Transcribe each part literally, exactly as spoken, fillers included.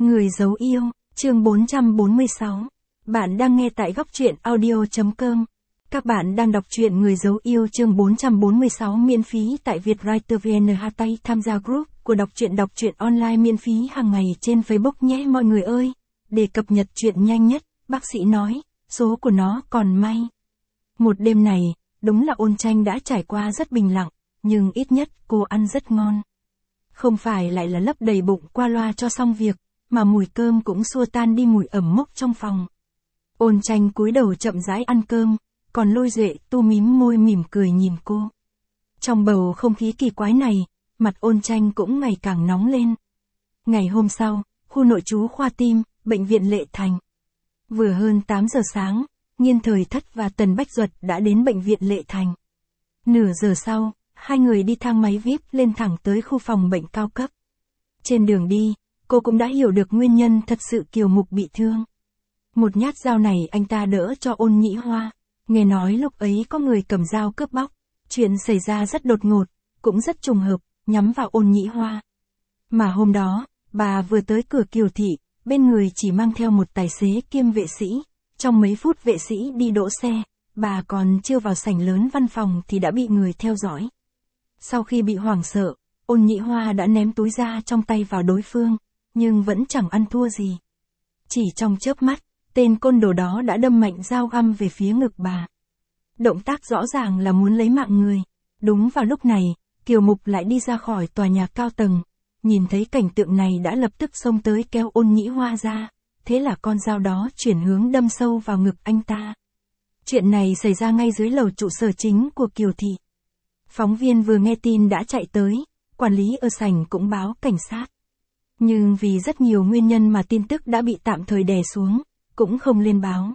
Người giấu yêu, chương bốn trăm bốn mươi sáu. Bạn đang nghe tại góc truyện audio chấm com. Các bạn đang đọc truyện Người giấu yêu chương bốn trăm bốn mươi sáu miễn phí tại Vietwriter vê en. Hãy tham gia group của đọc truyện đọc truyện online miễn phí hàng ngày trên Facebook nhé mọi người ơi. Để cập nhật truyện nhanh nhất, bác sĩ nói, số của nó còn may. Một đêm này, đúng là Ôn Tranh đã trải qua rất bình lặng, nhưng ít nhất cô ăn rất ngon. Không phải lại là lấp đầy bụng qua loa cho xong việc, mà mùi cơm cũng xua tan đi mùi ẩm mốc trong phòng. Ôn Tranh cúi đầu chậm rãi ăn cơm, còn Lôi Duệ tu mím môi mỉm cười nhìn cô. Trong bầu không khí kỳ quái này, mặt Ôn Tranh cũng ngày càng nóng lên. Ngày hôm sau, khu nội trú khoa tim, bệnh viện Lệ Thành. Vừa hơn tám giờ sáng, Nghiên Thời Thất và Tần Bách Duật đã đến bệnh viện Lệ Thành. Nửa giờ sau, hai người đi thang máy vi ai pi lên thẳng tới khu phòng bệnh cao cấp. Trên đường đi, cô cũng đã hiểu được nguyên nhân thật sự Kiều Mục bị thương. Một nhát dao này anh ta đỡ cho Ôn Nhĩ Hoa. Nghe nói lúc ấy có người cầm dao cướp bóc. Chuyện xảy ra rất đột ngột, cũng rất trùng hợp, nhắm vào Ôn Nhĩ Hoa. Mà hôm đó, bà vừa tới cửa Kiều thị, bên người chỉ mang theo một tài xế kiêm vệ sĩ. Trong mấy phút vệ sĩ đi đỗ xe, bà còn chưa vào sảnh lớn văn phòng thì đã bị người theo dõi. Sau khi bị hoảng sợ, Ôn Nhĩ Hoa đã ném túi da trong tay vào đối phương, nhưng vẫn chẳng ăn thua gì. Chỉ trong chớp mắt, tên côn đồ đó đã đâm mạnh dao găm về phía ngực bà. Động tác rõ ràng là muốn lấy mạng người. Đúng vào lúc này, Kiều Mục lại đi ra khỏi tòa nhà cao tầng. Nhìn thấy cảnh tượng này đã lập tức xông tới kéo Ôn Nhĩ Hoa ra. Thế là con dao đó chuyển hướng đâm sâu vào ngực anh ta. Chuyện này xảy ra ngay dưới lầu trụ sở chính của Kiều thị. Phóng viên vừa nghe tin đã chạy tới, quản lý ở sảnh cũng báo cảnh sát. Nhưng vì rất nhiều nguyên nhân mà tin tức đã bị tạm thời đè xuống, cũng không lên báo.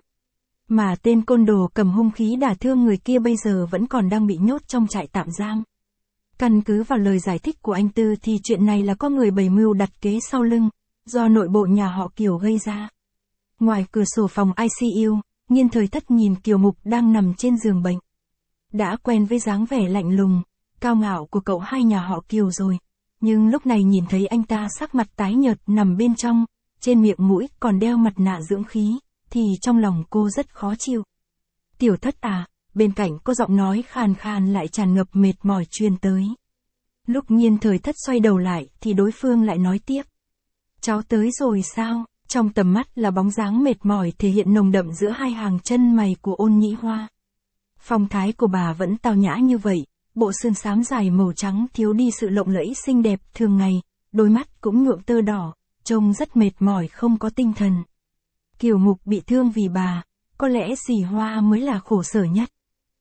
Mà tên côn đồ cầm hung khí đả thương người kia bây giờ vẫn còn đang bị nhốt trong trại tạm giam. Căn cứ vào lời giải thích của anh Tư thì chuyện này là có người bày mưu đặt kế sau lưng, do nội bộ nhà họ Kiều gây ra. Ngoài cửa sổ phòng i xê u, Nghiên Thời Thất nhìn Kiều Mục đang nằm trên giường bệnh. Đã quen với dáng vẻ lạnh lùng, cao ngạo của cậu hai nhà họ Kiều rồi. Nhưng lúc này nhìn thấy anh ta sắc mặt tái nhợt nằm bên trong, trên miệng mũi còn đeo mặt nạ dưỡng khí, thì trong lòng cô rất khó chịu. Tiểu Thất à, bên cạnh có giọng nói khàn khàn lại tràn ngập mệt mỏi truyền tới. Lúc Nghiên Thời Thất xoay đầu lại thì đối phương lại nói tiếp. Cháu tới rồi sao? Trong tầm mắt là bóng dáng mệt mỏi thể hiện nồng đậm giữa hai hàng chân mày của Ôn Nhĩ Hoa. Phong thái của bà vẫn tao nhã như vậy, bộ sườn xám dài màu trắng thiếu đi sự lộng lẫy xinh đẹp thường ngày, đôi mắt cũng nhuộm tơ đỏ, trông rất mệt mỏi không có tinh thần. Kiều Mục bị thương vì bà, có lẽ dì Hoa mới là khổ sở nhất.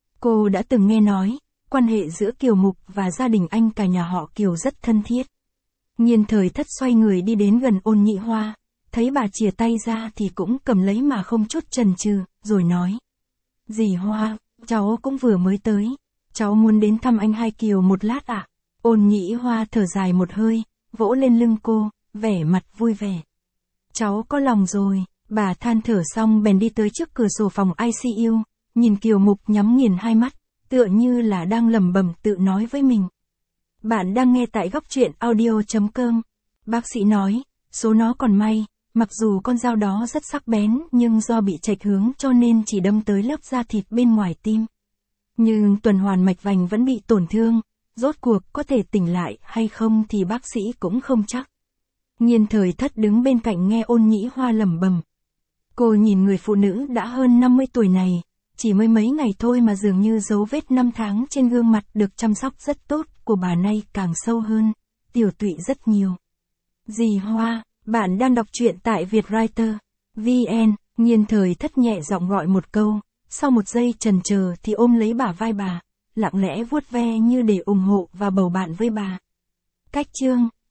Cô đã từng nghe nói, quan hệ giữa Kiều Mục và gia đình anh cả nhà họ Kiều rất thân thiết. Nghiên Thời Thất xoay người đi đến gần Ôn Nhĩ Hoa, thấy bà chìa tay ra thì cũng cầm lấy mà không chút chần chừ, rồi nói. Dì Hoa, cháu cũng vừa mới tới, cháu muốn đến thăm anh hai Kiều một lát ạ. À? Ôn Nhĩ Hoa thở dài một hơi, vỗ lên lưng cô, vẻ mặt vui vẻ. Cháu có lòng rồi, bà than thở xong bèn đi tới trước cửa sổ phòng i xê u, nhìn Kiều Mục nhắm nghiền hai mắt, tựa như là đang lẩm bẩm tự nói với mình. Bạn đang nghe tại góc truyện audio chấm com. Bác sĩ nói, số nó còn may, mặc dù con dao đó rất sắc bén nhưng do bị chệch hướng cho nên chỉ đâm tới lớp da thịt bên ngoài tim. Nhưng tuần hoàn mạch vành vẫn bị tổn thương, rốt cuộc có thể tỉnh lại hay không thì bác sĩ cũng không chắc. Nghiên Thời Thất đứng bên cạnh nghe Ôn Nhĩ Hoa lẩm bẩm. Cô nhìn người phụ nữ đã hơn năm mươi tuổi này, chỉ mới mấy ngày thôi mà dường như dấu vết năm tháng trên gương mặt được chăm sóc rất tốt của bà nay càng sâu hơn, tiểu tụy rất nhiều. Dì Hoa, bạn đang đọc truyện tại Vietwriter vê en. Nghiên Thời Thất nhẹ giọng gọi một câu, sau một giây chần chờ thì ôm lấy bả vai bà, lặng lẽ vuốt ve như để ủng hộ và bầu bạn với bà. Cách chương